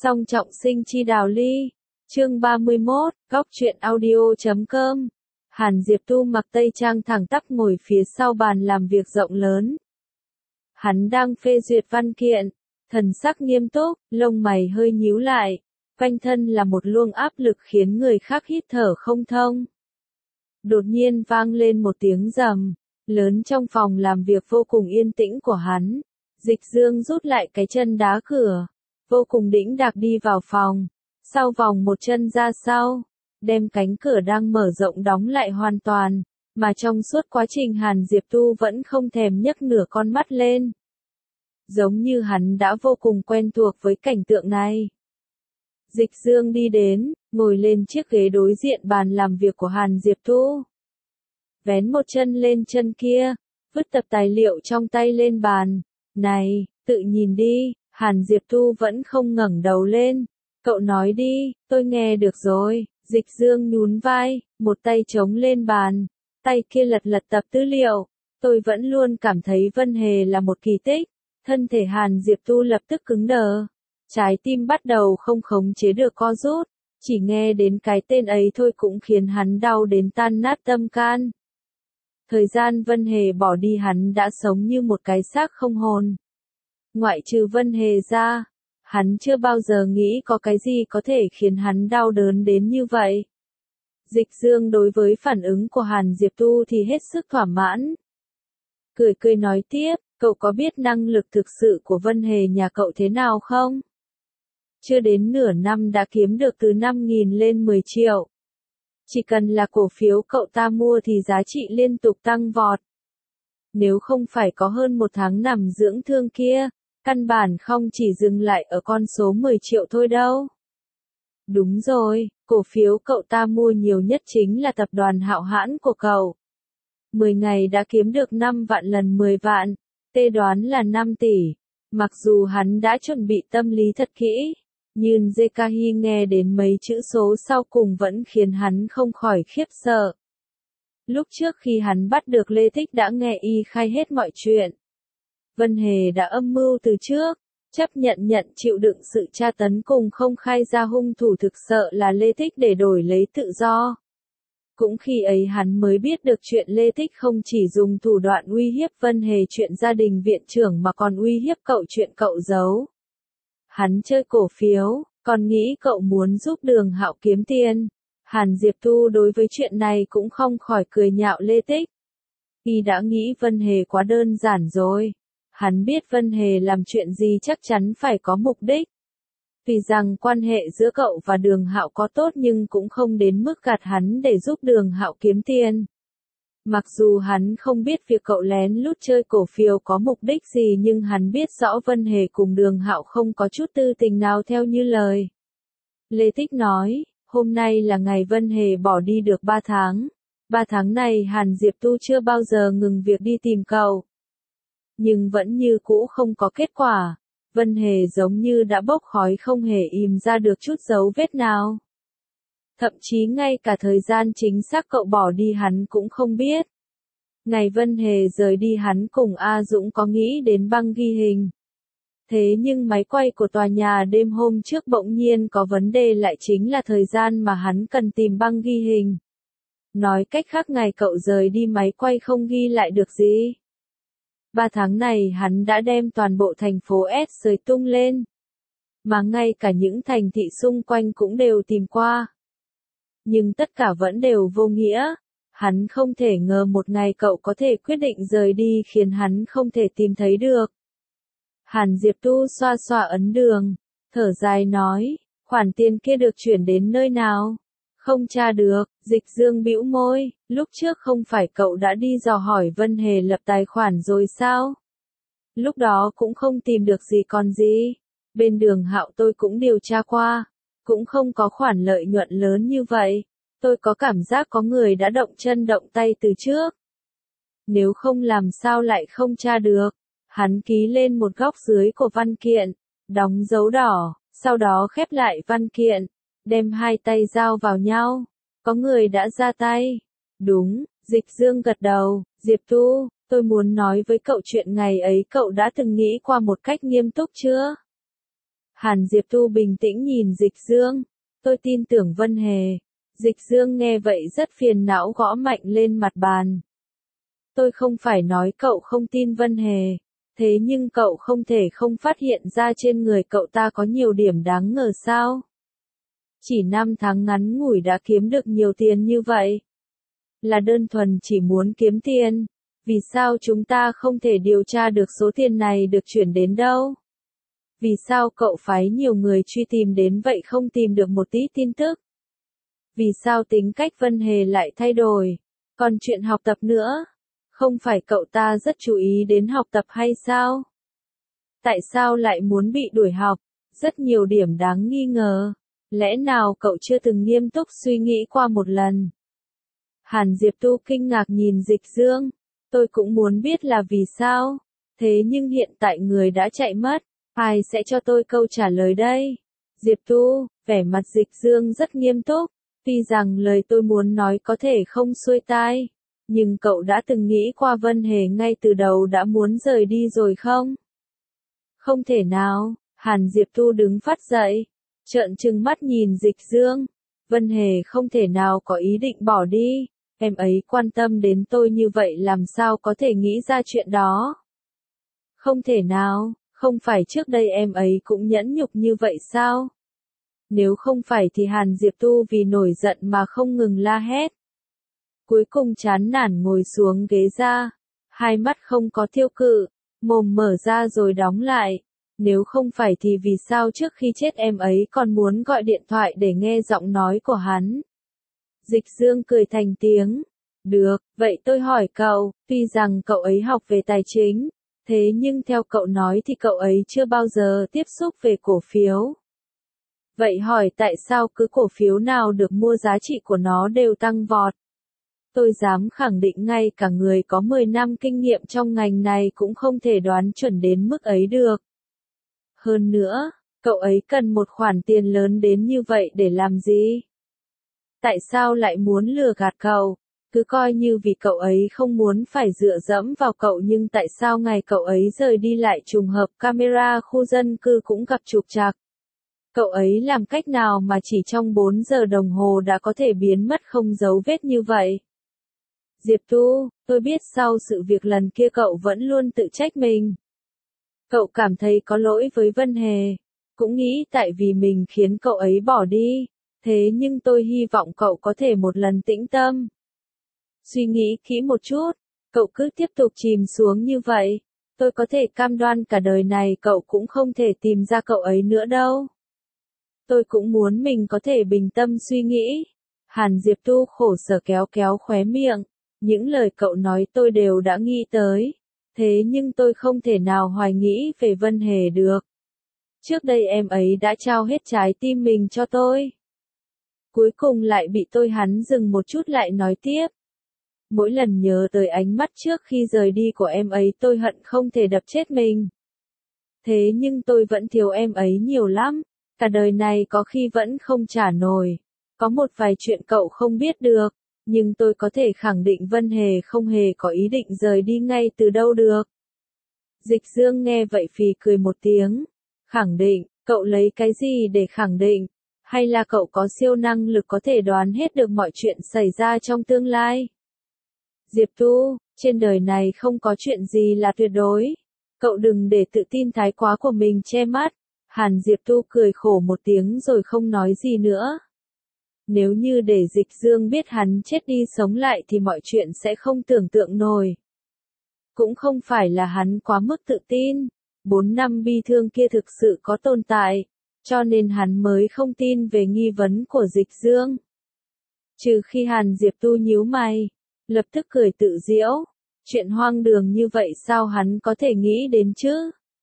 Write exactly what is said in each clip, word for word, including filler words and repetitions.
Song trọng sinh chi đào ly. Chương ba mươi mốt, góc truyện audio chấm com. Hàn Diệp Tu mặc tây trang thẳng tắp ngồi phía sau bàn làm việc rộng lớn. Hắn đang phê duyệt văn kiện, thần sắc nghiêm túc, lông mày hơi nhíu lại, quanh thân là một luồng áp lực khiến người khác hít thở không thông. Đột nhiên vang lên một tiếng rầm, lớn trong phòng làm việc vô cùng yên tĩnh của hắn. Dịch Dương rút lại cái chân đá cửa, vô cùng đĩnh đạc đi vào phòng, sau vòng một chân ra sau, đem cánh cửa đang mở rộng đóng lại hoàn toàn, mà trong suốt quá trình Hàn Diệp Tu vẫn không thèm nhấc nửa con mắt lên. Giống như hắn đã vô cùng quen thuộc với cảnh tượng này. Dịch Dương đi đến, ngồi lên chiếc ghế đối diện bàn làm việc của Hàn Diệp Tu. Vén một chân lên chân kia, vứt tập tài liệu trong tay lên bàn. Này, tự nhìn đi. Hàn Diệp Tu vẫn không ngẩng đầu lên. Cậu nói đi, tôi nghe được rồi. Dịch Dương nhún vai, một tay chống lên bàn, tay kia lật lật tập tư liệu. Tôi vẫn luôn cảm thấy Vân Hề là một kỳ tích. Thân thể Hàn Diệp Tu lập tức cứng đờ. Trái tim bắt đầu không khống chế được co rút. Chỉ nghe đến cái tên ấy thôi cũng khiến hắn đau đến tan nát tâm can. Thời gian Vân Hề bỏ đi hắn đã sống như một cái xác không hồn. Ngoại trừ Vân Hề ra, hắn chưa bao giờ nghĩ có cái gì có thể khiến hắn đau đớn đến như vậy. Dịch Dương đối với phản ứng của Hàn Diệp Tu thì hết sức thỏa mãn. Cười cười nói tiếp, cậu có biết năng lực thực sự của Vân Hề nhà cậu thế nào không? Chưa đến nửa năm đã kiếm được từ năm nghìn lên mười triệu. Chỉ cần là cổ phiếu cậu ta mua thì giá trị liên tục tăng vọt. Nếu không phải có hơn một tháng nằm dưỡng thương kia, căn bản không chỉ dừng lại ở con số mười triệu thôi đâu. Đúng rồi, cổ phiếu cậu ta mua nhiều nhất chính là tập đoàn Hạo Hãn của cậu. mười ngày đã kiếm được năm vạn lần mười vạn, tê đoán là năm tỷ. Mặc dù hắn đã chuẩn bị tâm lý thật kỹ, nhưng Zekahi nghe đến mấy chữ số sau cùng vẫn khiến hắn không khỏi khiếp sợ. Lúc trước khi hắn bắt được Lê Thích đã nghe y khai hết mọi chuyện. Vân Hề đã âm mưu từ trước, chấp nhận nhận chịu đựng sự tra tấn cùng không khai ra hung thủ thực sợ là Lê Thích để đổi lấy tự do. Cũng khi ấy hắn mới biết được chuyện Lê Thích không chỉ dùng thủ đoạn uy hiếp Vân Hề chuyện gia đình viện trưởng mà còn uy hiếp cậu chuyện cậu giấu. Hắn chơi cổ phiếu, còn nghĩ cậu muốn giúp Đường Hạo kiếm tiền. Hàn Diệp Tu đối với chuyện này cũng không khỏi cười nhạo Lê Tích. Y đã nghĩ Vân Hề quá đơn giản rồi. Hắn biết Vân Hề làm chuyện gì chắc chắn phải có mục đích. Vì rằng quan hệ giữa cậu và Đường Hạo có tốt nhưng cũng không đến mức gạt hắn để giúp Đường Hạo kiếm tiền. Mặc dù hắn không biết việc cậu lén lút chơi cổ phiếu có mục đích gì nhưng hắn biết rõ Vân Hề cùng Đường Hạo không có chút tư tình nào theo như lời. Lê Tích nói, hôm nay là ngày Vân Hề bỏ đi được ba tháng. ba tháng này Hàn Diệp Tu chưa bao giờ ngừng việc đi tìm cậu. Nhưng vẫn như cũ không có kết quả. Vân Hề giống như đã bốc khói không hề im ra được chút dấu vết nào. Thậm chí ngay cả thời gian chính xác cậu bỏ đi hắn cũng không biết. Ngày Vân Hề rời đi hắn cùng A Dũng có nghĩ đến băng ghi hình. Thế nhưng máy quay của tòa nhà đêm hôm trước bỗng nhiên có vấn đề lại chính là thời gian mà hắn cần tìm băng ghi hình. Nói cách khác ngày cậu rời đi máy quay không ghi lại được gì. Ba tháng này hắn đã đem toàn bộ thành phố S rời tung lên. Mà ngay cả những thành thị xung quanh cũng đều tìm qua. Nhưng tất cả vẫn đều vô nghĩa. Hắn không thể ngờ một ngày cậu có thể quyết định rời đi khiến hắn không thể tìm thấy được. Hàn Diệp Tu xoa xoa ấn đường, thở dài nói, khoản tiền kia được chuyển đến nơi nào? Không tra được. Dịch Dương bĩu môi, lúc trước không phải cậu đã đi dò hỏi Vân Hề lập tài khoản rồi sao? Lúc đó cũng không tìm được gì còn gì. Bên Đường Hạo tôi cũng điều tra qua, cũng không có khoản lợi nhuận lớn như vậy. Tôi có cảm giác có người đã động chân động tay từ trước. Nếu không làm sao lại không tra được. Hắn ký lên một góc dưới của văn kiện, đóng dấu đỏ, sau đó khép lại văn kiện, đem hai tay giao vào nhau. Có người đã ra tay. Đúng, Dịch Dương gật đầu, Diệp Tu, tôi muốn nói với cậu chuyện ngày ấy cậu đã từng nghĩ qua một cách nghiêm túc chưa? Hàn Diệp Tu bình tĩnh nhìn Dịch Dương. Tôi tin tưởng Vân Hề. Dịch Dương nghe vậy rất phiền não gõ mạnh lên mặt bàn. Tôi không phải nói cậu không tin Vân Hề. Thế nhưng cậu không thể không phát hiện ra trên người cậu ta có nhiều điểm đáng ngờ sao? Chỉ năm tháng ngắn ngủi đã kiếm được nhiều tiền như vậy. Là đơn thuần chỉ muốn kiếm tiền. Vì sao chúng ta không thể điều tra được số tiền này được chuyển đến đâu? Vì sao cậu phái nhiều người truy tìm đến vậy không tìm được một tí tin tức? Vì sao tính cách Vân Hề lại thay đổi? Còn chuyện học tập nữa? Không phải cậu ta rất chú ý đến học tập hay sao? Tại sao lại muốn bị đuổi học? Rất nhiều điểm đáng nghi ngờ. Lẽ nào cậu chưa từng nghiêm túc suy nghĩ qua một lần? Hàn Diệp Tu kinh ngạc nhìn Dịch Dương. Tôi cũng muốn biết là vì sao. Thế nhưng hiện tại người đã chạy mất. Ai sẽ cho tôi câu trả lời đây? Diệp Tu, vẻ mặt Dịch Dương rất nghiêm túc. Tuy rằng lời tôi muốn nói có thể không xuôi tai. Nhưng cậu đã từng nghĩ qua Vân Hề ngay từ đầu đã muốn rời đi rồi không? Không thể nào. Hàn Diệp Tu đứng phát dậy. Trợn trừng mắt nhìn Dịch Dương. Vân Hề không thể nào có ý định bỏ đi. Em ấy quan tâm đến tôi như vậy làm sao có thể nghĩ ra chuyện đó? Không thể nào, không phải trước đây em ấy cũng nhẫn nhục như vậy sao? Nếu không phải thì Hàn Diệp Tu vì nổi giận mà không ngừng la hét. Cuối cùng chán nản ngồi xuống ghế ra, hai mắt không có thiêu cự, mồm mở ra rồi đóng lại. Nếu không phải thì vì sao trước khi chết em ấy còn muốn gọi điện thoại để nghe giọng nói của hắn? Dịch Dương cười thành tiếng. Được, vậy tôi hỏi cậu, tuy rằng cậu ấy học về tài chính, thế nhưng theo cậu nói thì cậu ấy chưa bao giờ tiếp xúc về cổ phiếu. Vậy hỏi tại sao cứ cổ phiếu nào được mua giá trị của nó đều tăng vọt? Tôi dám khẳng định ngay cả người có mười năm kinh nghiệm trong ngành này cũng không thể đoán chuẩn đến mức ấy được. Hơn nữa, cậu ấy cần một khoản tiền lớn đến như vậy để làm gì? Tại sao lại muốn lừa gạt cậu? Cứ coi như vì cậu ấy không muốn phải dựa dẫm vào cậu nhưng tại sao ngày cậu ấy rời đi lại trùng hợp camera khu dân cư cũng gặp trục trặc? Cậu ấy làm cách nào mà chỉ trong bốn giờ đồng hồ đã có thể biến mất không dấu vết như vậy? Diệp Tu, tôi biết sau sự việc lần kia cậu vẫn luôn tự trách mình. Cậu cảm thấy có lỗi với Vân Hề. Cũng nghĩ tại vì mình khiến cậu ấy bỏ đi. Thế nhưng tôi hy vọng cậu có thể một lần tĩnh tâm. Suy nghĩ kỹ một chút, cậu cứ tiếp tục chìm xuống như vậy. Tôi có thể cam đoan cả đời này cậu cũng không thể tìm ra cậu ấy nữa đâu. Tôi cũng muốn mình có thể bình tâm suy nghĩ. Hàn Diệp Tu khổ sở kéo kéo khóe miệng. Những lời cậu nói tôi đều đã nghĩ tới. Thế nhưng tôi không thể nào hoài nghĩ về Vân Hề được. Trước đây em ấy đã trao hết trái tim mình cho tôi. Cuối cùng lại bị tôi hắn dừng một chút lại nói tiếp. Mỗi lần nhớ tới ánh mắt trước khi rời đi của em ấy tôi hận không thể đập chết mình. Thế nhưng tôi vẫn thiếu em ấy nhiều lắm. Cả đời này có khi vẫn không trả nổi. Có một vài chuyện cậu không biết được. Nhưng tôi có thể khẳng định Vân Hề không hề có ý định rời đi ngay từ đâu được. Dịch Dương nghe vậy phì cười một tiếng. Khẳng định, cậu lấy cái gì để khẳng định? Hay là cậu có siêu năng lực có thể đoán hết được mọi chuyện xảy ra trong tương lai? Diệp Tu, trên đời này không có chuyện gì là tuyệt đối. Cậu đừng để tự tin thái quá của mình che mắt. Hàn Diệp Tu cười khổ một tiếng rồi không nói gì nữa. Nếu như để Dịch Dương biết hắn chết đi sống lại thì mọi chuyện sẽ không tưởng tượng nổi. Cũng không phải là hắn quá mức tự tin. Bốn năm bi thương kia thực sự có tồn tại. Cho nên hắn mới không tin về nghi vấn của Dịch Dương. Trừ khi Hàn Diệp Tu nhíu mày. Lập tức cười tự giễu. Chuyện hoang đường như vậy sao hắn có thể nghĩ đến chứ?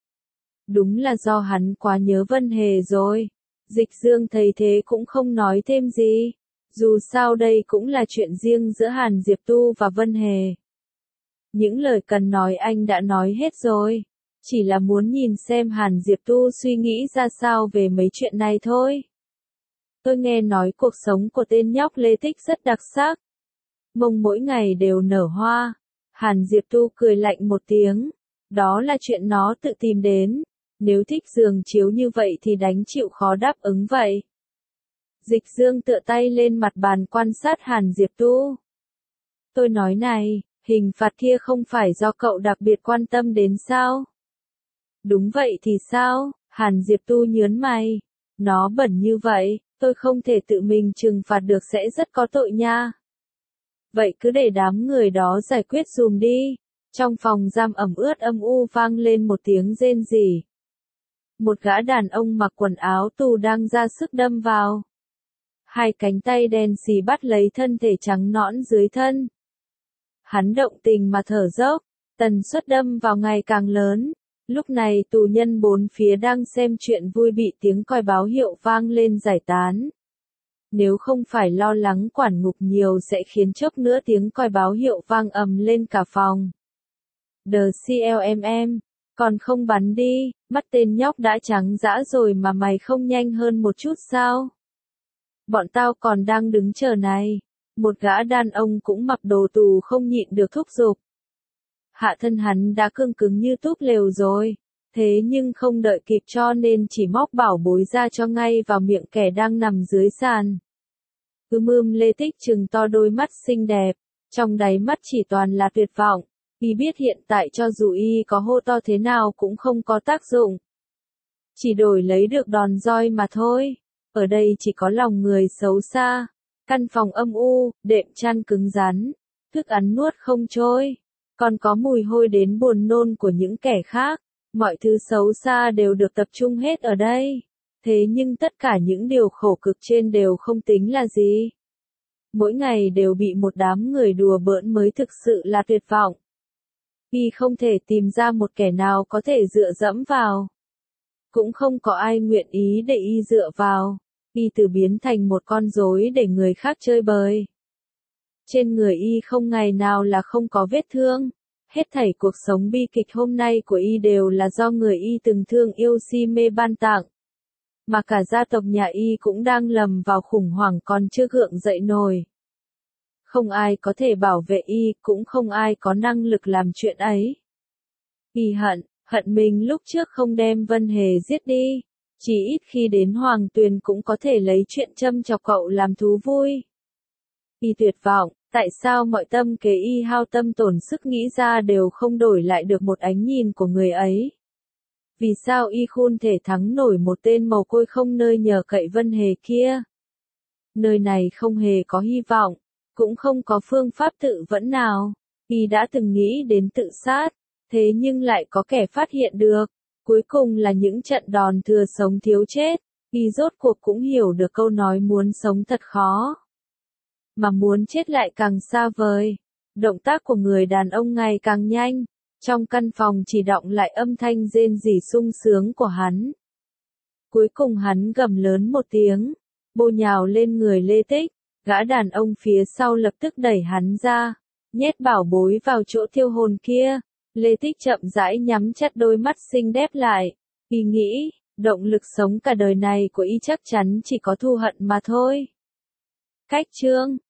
Đúng là do hắn quá nhớ Vân Hề rồi. Dịch Dương thấy thế cũng không nói thêm gì. Dù sao đây cũng là chuyện riêng giữa Hàn Diệp Tu và Vân Hề. Những lời cần nói anh đã nói hết rồi. Chỉ là muốn nhìn xem Hàn Diệp Tu suy nghĩ ra sao về mấy chuyện này thôi. Tôi nghe nói cuộc sống của tên nhóc Lê Tích rất đặc sắc. Mông mỗi ngày đều nở hoa. Hàn Diệp Tu cười lạnh một tiếng. Đó là chuyện nó tự tìm đến. Nếu thích giường chiếu như vậy thì đánh chịu khó đáp ứng vậy. Dịch Dương tựa tay lên mặt bàn quan sát Hàn Diệp Tu. Tôi nói này, hình phạt kia không phải do cậu đặc biệt quan tâm đến sao? Đúng vậy thì sao? Hàn Diệp Tu nhớn mày. Nó bẩn như vậy, tôi không thể tự mình trừng phạt được sẽ rất có tội nha. Vậy cứ để đám người đó giải quyết dùm đi. Trong phòng giam ẩm ướt âm u vang lên một tiếng rên rỉ. Một gã đàn ông mặc quần áo tù đang ra sức đâm vào. Hai cánh tay đen xì bắt lấy thân thể trắng nõn dưới thân. Hắn động tình mà thở dốc, tần suất đâm vào ngày càng lớn. Lúc này tù nhân bốn phía đang xem chuyện vui bị tiếng còi báo hiệu vang lên giải tán. Nếu không phải lo lắng quản ngục nhiều sẽ khiến chốc nữa tiếng còi báo hiệu vang ầm lên cả phòng. The xê lờ em em, còn không bắn đi, mắt tên nhóc đã trắng dã rồi mà mày không nhanh hơn một chút sao? Bọn tao còn đang đứng chờ này. Một gã đàn ông cũng mặc đồ tù không nhịn được thúc giục. Hạ thân hắn đã cương cứng như túp lều rồi. Thế nhưng không đợi kịp cho nên chỉ móc bảo bối ra cho ngay vào miệng kẻ đang nằm dưới sàn. Ưm ưm Lê Tích trừng to đôi mắt xinh đẹp. Trong đáy mắt chỉ toàn là tuyệt vọng. Y biết hiện tại cho dù y có hô to thế nào cũng không có tác dụng. Chỉ đổi lấy được đòn roi mà thôi. Ở đây chỉ có lòng người xấu xa. Căn phòng âm u, đệm chăn cứng rắn. Thức ăn nuốt không trôi. Còn có mùi hôi đến buồn nôn của những kẻ khác. Mọi thứ xấu xa đều được tập trung hết ở đây. Thế nhưng tất cả những điều khổ cực trên đều không tính là gì. Mỗi ngày đều bị một đám người đùa bỡn mới thực sự là tuyệt vọng. Y không thể tìm ra một kẻ nào có thể dựa dẫm vào. Cũng không có ai nguyện ý để y dựa vào. Y từ biến thành một con rối để người khác chơi bời. Trên người y không ngày nào là không có vết thương. Hết thảy cuộc sống bi kịch hôm nay của y đều là do người y từng thương yêu si mê ban tặng. Mà cả gia tộc nhà y cũng đang lầm vào khủng hoảng còn chưa gượng dậy nổi. Không ai có thể bảo vệ y, cũng không ai có năng lực làm chuyện ấy. Y hận, hận mình lúc trước không đem Vân Hề giết đi. Chỉ ít khi đến Hoàng Tuyền cũng có thể lấy chuyện châm chọc cậu làm thú vui. Y tuyệt vọng, tại sao mọi tâm kế y hao tâm tổn sức nghĩ ra đều không đổi lại được một ánh nhìn của người ấy? Vì sao y khôn thể thắng nổi một tên mồ côi không nơi nhờ cậy Vân Hề kia? Nơi này không hề có hy vọng, cũng không có phương pháp tự vẫn nào. Y đã từng nghĩ đến tự sát, thế nhưng lại có kẻ phát hiện được. Cuối cùng là những trận đòn thừa sống thiếu chết. Y rốt cuộc cũng hiểu được câu nói muốn sống thật khó. Mà muốn chết lại càng xa vời. Động tác của người đàn ông ngày càng nhanh. Trong căn phòng chỉ đọng lại âm thanh rên rỉ sung sướng của hắn. Cuối cùng hắn gầm lớn một tiếng. Bổ nhào lên người Lê Tích. Gã đàn ông phía sau lập tức đẩy hắn ra. Nhét bảo bối vào chỗ thiêu hồn kia. Lê Tích chậm rãi nhắm chặt đôi mắt xinh đẹp lại. Y nghĩ, động lực sống cả đời này của y chắc chắn chỉ có thù hận mà thôi. Cách chương